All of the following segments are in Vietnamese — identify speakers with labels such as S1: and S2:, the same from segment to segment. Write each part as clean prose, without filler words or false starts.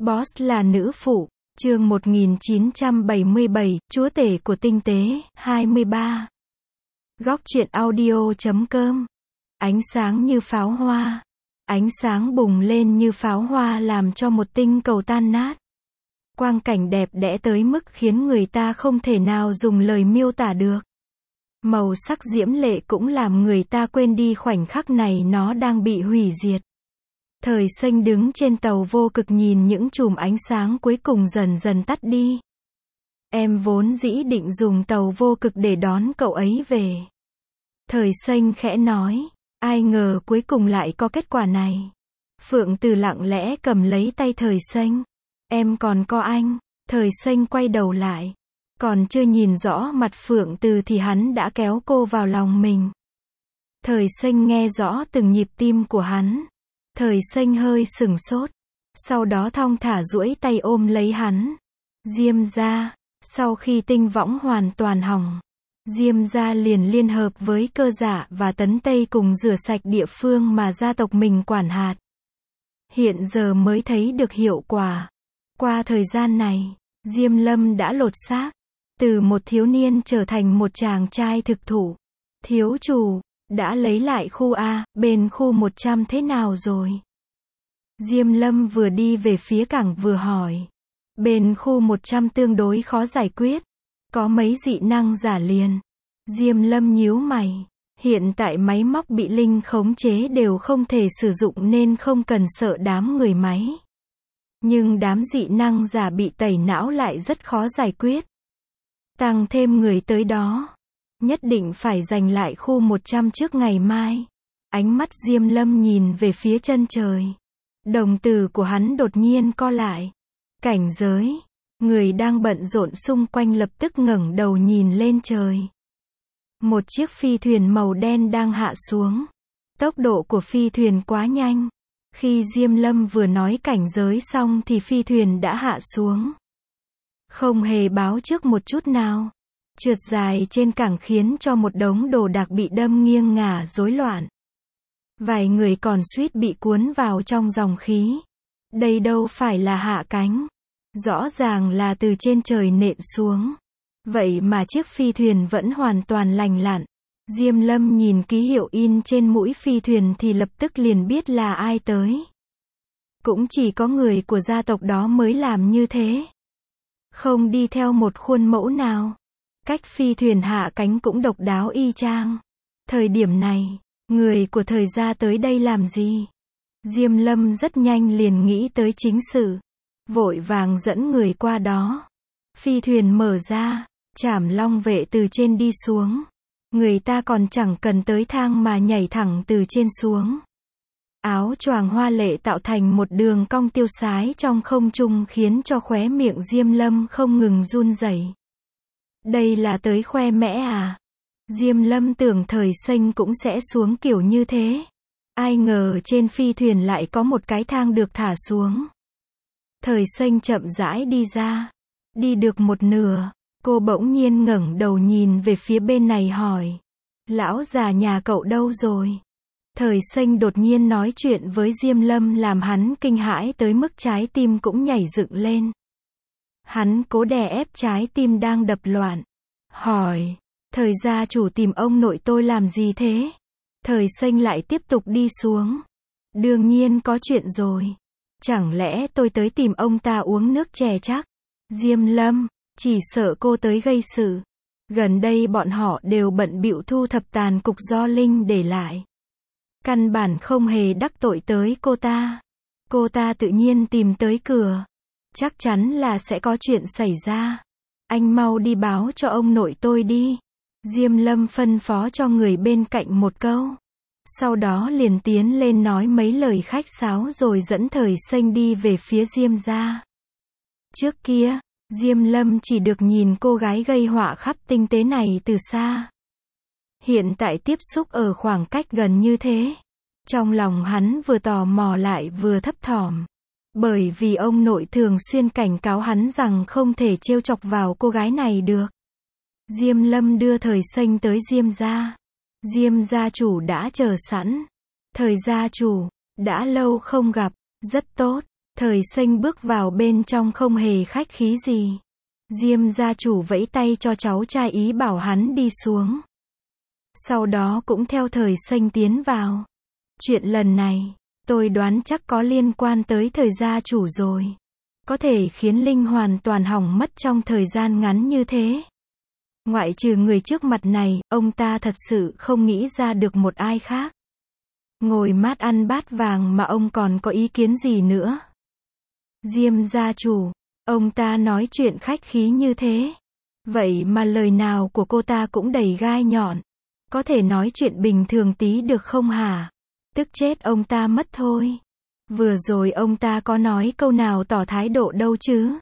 S1: Boss là nữ phụ, chương 1977, chúa tể của tinh tế, 23. Góc truyện audio.com. Ánh sáng như pháo hoa. Ánh sáng bùng lên như pháo hoa làm cho một tinh cầu tan nát. Quang cảnh đẹp đẽ tới mức khiến người ta không thể nào dùng lời miêu tả được. Màu sắc diễm lệ cũng làm người ta quên đi khoảnh khắc này nó đang bị hủy diệt. Thời Xanh đứng trên tàu vô cực nhìn những chùm ánh sáng cuối cùng dần dần tắt đi. Em vốn dĩ định dùng tàu vô cực để đón cậu ấy về. Thời Xanh khẽ nói, ai ngờ cuối cùng lại có kết quả này. Phượng Từ lặng lẽ cầm lấy tay Thời Xanh. Em còn có anh. Thời Xanh quay đầu lại. Còn chưa nhìn rõ mặt Phượng Từ thì hắn đã kéo cô vào lòng mình. Thời Xanh nghe rõ từng nhịp tim của hắn. Thời Xanh hơi sửng sốt. Sau đó thong thả duỗi tay ôm lấy hắn. Diêm gia, sau khi tinh võng hoàn toàn hỏng, Diêm gia liền liên hợp với Cơ Dạ và Tấn Tây cùng rửa sạch địa phương mà gia tộc mình quản hạt. Hiện giờ mới thấy được hiệu quả. Qua thời gian này, Diêm Lâm đã lột xác. Từ một thiếu niên trở thành một chàng trai thực thụ. Thiếu chủ, đã lấy lại khu A, bên khu 100 thế nào rồi? Diêm Lâm vừa đi về phía cảng vừa hỏi. Bên khu 100 tương đối khó giải quyết. Có mấy dị năng giả liền. Diêm Lâm nhíu mày. Hiện tại máy móc bị linh khống chế đều không thể sử dụng nên không cần sợ đám người máy. Nhưng đám dị năng giả bị tẩy não lại rất khó giải quyết. Tăng thêm người tới đó. Nhất định phải giành lại khu 100 trước ngày mai. Ánh mắt Diêm Lâm nhìn về phía chân trời. Đồng tử của hắn đột nhiên co lại. Cảnh giới. Người đang bận rộn xung quanh lập tức ngẩng đầu nhìn lên trời. Một chiếc phi thuyền màu đen đang hạ xuống. Tốc độ của phi thuyền quá nhanh. Khi Diêm Lâm vừa nói cảnh giới xong thì phi thuyền đã hạ xuống. Không hề báo trước một chút nào. Trượt dài trên cảng khiến cho một đống đồ đạc bị đâm nghiêng ngả rối loạn. Vài người còn suýt bị cuốn vào trong dòng khí. Đây đâu phải là hạ cánh. Rõ ràng là từ trên trời nện xuống. Vậy mà chiếc phi thuyền vẫn hoàn toàn lành lặn. Diêm Lâm nhìn ký hiệu in trên mũi phi thuyền thì lập tức liền biết là ai tới. Cũng chỉ có người của gia tộc đó mới làm như thế. Không đi theo một khuôn mẫu nào. Cách phi thuyền hạ cánh cũng độc đáo y chang. Thời điểm này, người của Thời gia tới đây làm gì? Diêm Lâm rất nhanh liền nghĩ tới chính sự. Vội vàng dẫn người qua đó. Phi thuyền mở ra, Trảm Long vệ từ trên đi xuống. Người ta còn chẳng cần tới thang mà nhảy thẳng từ trên xuống. Áo choàng hoa lệ tạo thành một đường cong tiêu sái trong không trung khiến cho khóe miệng Diêm Lâm không ngừng run rẩy. Đây là tới khoe mẽ à? Diêm Lâm tưởng Thời Xanh cũng sẽ xuống kiểu như thế. Ai ngờ trên phi thuyền lại có một cái thang được thả xuống. Thời Xanh chậm rãi đi ra. Đi được một nửa, cô bỗng nhiên ngẩng đầu nhìn về phía bên này hỏi. Lão già nhà cậu đâu rồi? Thời Xanh đột nhiên nói chuyện với Diêm Lâm làm hắn kinh hãi tới mức trái tim cũng nhảy dựng lên. Hắn cố đè ép trái tim đang đập loạn. Hỏi, Thời gia chủ tìm ông nội tôi làm gì thế? Thời Xanh lại tiếp tục đi xuống. Đương nhiên có chuyện rồi. Chẳng lẽ tôi tới tìm ông ta uống nước chè chắc? Diêm Lâm, chỉ sợ cô tới gây sự. Gần đây bọn họ đều bận bịu thu thập tàn cục do Linh để lại. Căn bản không hề đắc tội tới cô ta. Cô ta tự nhiên tìm tới cửa. Chắc chắn là sẽ có chuyện xảy ra. Anh mau đi báo cho ông nội tôi đi. Diêm Lâm phân phó cho người bên cạnh một câu. Sau đó liền tiến lên nói mấy lời khách sáo rồi dẫn Thời Xanh đi về phía Diêm gia. Trước kia, Diêm Lâm chỉ được nhìn cô gái gây họa khắp tinh tế này từ xa. Hiện tại tiếp xúc ở khoảng cách gần như thế. Trong lòng hắn vừa tò mò lại vừa thấp thỏm. Bởi vì ông nội thường xuyên cảnh cáo hắn rằng không thể trêu chọc vào cô gái này được. Diêm Lâm đưa Thời Xanh tới Diêm gia. Diêm gia chủ đã chờ sẵn. Thời gia chủ, đã lâu không gặp, rất tốt. Thời Xanh bước vào bên trong không hề khách khí gì. Diêm gia chủ vẫy tay cho cháu trai ý bảo hắn đi xuống. Sau đó cũng theo Thời Xanh tiến vào. Chuyện lần này, tôi đoán chắc có liên quan tới Thời gia chủ rồi. Có thể khiến Linh hoàn toàn hỏng mất trong thời gian ngắn như thế. Ngoại trừ người trước mặt này, ông ta thật sự không nghĩ ra được một ai khác. Ngồi mát ăn bát vàng mà ông còn có ý kiến gì nữa? Diêm gia chủ, ông ta nói chuyện khách khí như thế. Vậy mà lời nào của cô ta cũng đầy gai nhọn. Có thể nói chuyện bình thường tí được không hả? Tức chết ông ta mất thôi. Vừa rồi ông ta có nói câu nào tỏ thái độ đâu chứ?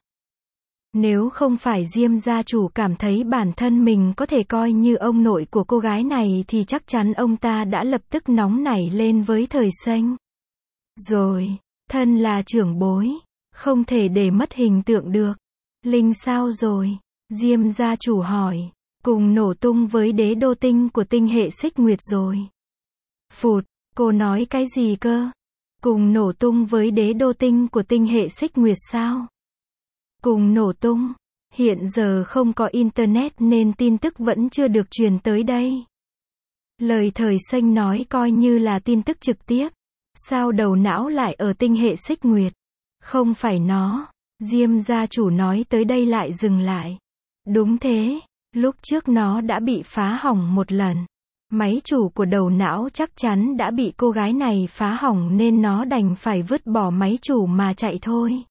S1: Nếu không phải Diêm gia chủ cảm thấy bản thân mình có thể coi như ông nội của cô gái này thì chắc chắn ông ta đã lập tức nóng nảy lên với Thời Xanh. Rồi, thân là trưởng bối, không thể để mất hình tượng được. Linh sao rồi? Diêm gia chủ hỏi. Cùng nổ tung với đế đô tinh của tinh hệ xích nguyệt rồi. Phụt, cô nói cái gì cơ? Cùng nổ tung với đế đô tinh của tinh hệ xích nguyệt sao? Cùng nổ tung. Hiện giờ không có internet nên tin tức vẫn chưa được truyền tới đây. Lời Thời Xanh nói coi như là tin tức trực tiếp. Sao đầu não lại ở tinh hệ xích nguyệt? Không phải nó. Diêm gia chủ nói tới đây lại dừng lại. Đúng thế. Lúc trước nó đã bị phá hỏng một lần. Máy chủ của đầu não chắc chắn đã bị cô gái này phá hỏng nên nó đành phải vứt bỏ máy chủ mà chạy thôi.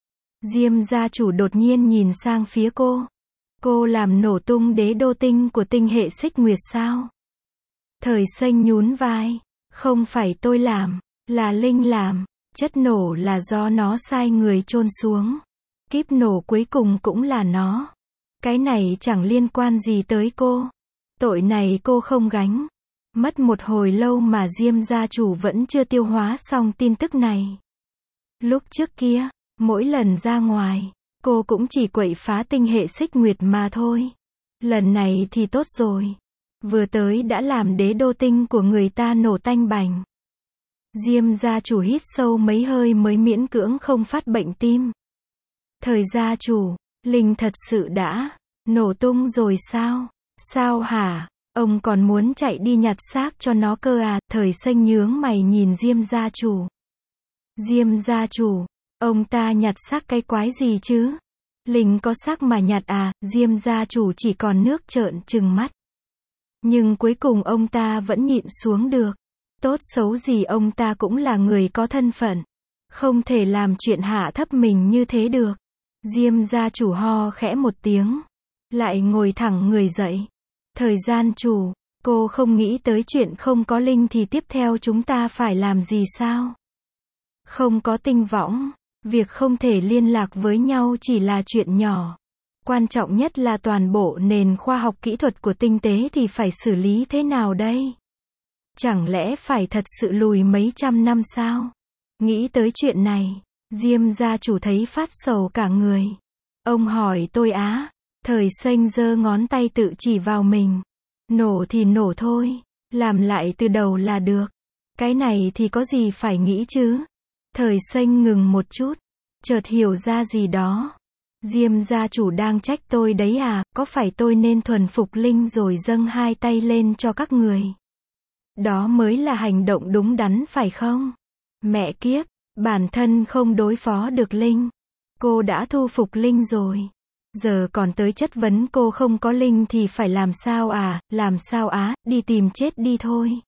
S1: Diêm gia chủ đột nhiên nhìn sang phía cô. Cô làm nổ tung đế đô tinh của tinh hệ xích nguyệt sao? Thời Xanh nhún vai. Không phải tôi làm, là Linh làm. Chất nổ là do nó sai người chôn xuống. Kíp nổ cuối cùng cũng là nó. Cái này chẳng liên quan gì tới cô. Tội này cô không gánh. Mất một hồi lâu mà Diêm gia chủ vẫn chưa tiêu hóa xong tin tức này. Lúc trước kia, mỗi lần ra ngoài, cô cũng chỉ quậy phá tinh hệ xích nguyệt mà thôi. Lần này thì tốt rồi. Vừa tới đã làm đế đô tinh của người ta nổ tanh bành. Diêm gia chủ hít sâu mấy hơi mới miễn cưỡng không phát bệnh tim. Thời gia chủ, Linh thật sự đã nổ tung rồi sao? Sao hả? Ông còn muốn chạy đi nhặt xác cho nó cơ à? Thời Xanh nhướng mày nhìn Diêm gia chủ. Diêm gia chủ, ông ta nhặt xác cái quái gì chứ? Linh có xác mà nhặt à? Diêm gia chủ chỉ còn nước trợn trừng mắt. Nhưng cuối cùng ông ta vẫn nhịn xuống được. Tốt xấu gì ông ta cũng là người có thân phận. Không thể làm chuyện hạ thấp mình như thế được. Diêm gia chủ ho khẽ một tiếng. Lại ngồi thẳng người dậy. Thời gian chủ, cô không nghĩ tới chuyện không có Linh thì tiếp theo chúng ta phải làm gì sao? Không có tinh võng, việc không thể liên lạc với nhau chỉ là chuyện nhỏ. Quan trọng nhất là toàn bộ nền khoa học kỹ thuật của tinh tế thì phải xử lý thế nào đây? Chẳng lẽ phải thật sự lùi mấy trăm năm sao? Nghĩ tới chuyện này, Diêm gia chủ thấy phát sầu cả người. Ông hỏi tôi á? Thời Xanh giơ ngón tay tự chỉ vào mình. Nổ thì nổ thôi, làm lại từ đầu là được. Cái này thì có gì phải nghĩ chứ? Thời Xanh ngừng một chút, chợt hiểu ra gì đó. Diêm gia chủ đang trách tôi đấy à? Có phải tôi nên thuần phục Linh rồi dâng hai tay lên cho các người? Đó mới là hành động đúng đắn phải không? Mẹ kiếp, bản thân không đối phó được Linh. Cô đã thu phục Linh rồi. Giờ còn tới chất vấn cô không có Linh thì phải làm sao à? Làm sao á? Đi tìm chết đi thôi.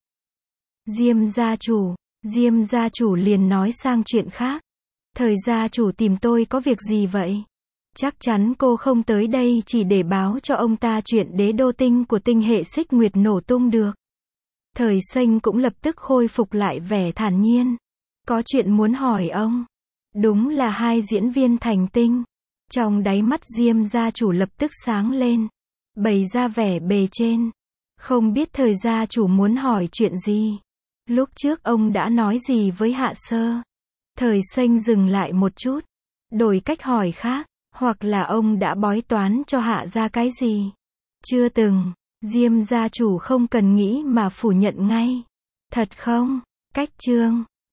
S1: Diêm gia chủ liền nói sang chuyện khác. Thời gia chủ tìm tôi có việc gì vậy? Chắc chắn cô không tới đây chỉ để báo cho ông ta chuyện đế đô tinh của tinh hệ xích nguyệt nổ tung được. Thời Xanh cũng lập tức khôi phục lại vẻ thản nhiên. Có chuyện muốn hỏi ông. Đúng là hai diễn viên thành tinh. Trong đáy mắt Diêm gia chủ lập tức sáng lên. Bày ra vẻ bề trên. Không biết thời gia chủ muốn hỏi chuyện gì. Lúc trước ông đã nói gì với Hạ Sơ? Thời Xanh dừng lại một chút. Đổi cách hỏi khác. Hoặc là ông đã bói toán cho Hạ ra cái gì? Chưa từng. Diêm gia chủ không cần nghĩ mà phủ nhận ngay. Thật không? Cách chương